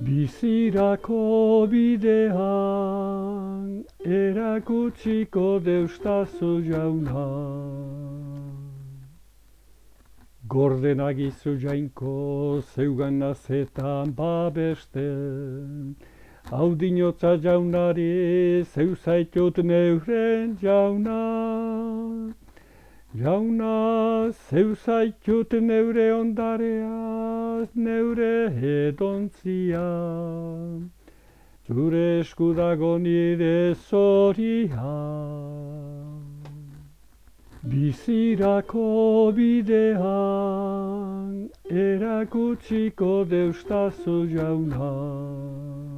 Bizirako bidean erakutsiko deustazu jauna. Gordenagizu jainko zeugan nazetan babesten. Hau dinotza jaunari zeu zaitut neuren jauna. Jauna, zeu zaitut neure ondareaz, neure edontzia. Zure esku dago nire zoria. Bizirako bidean erakutsiko deustazu jauna.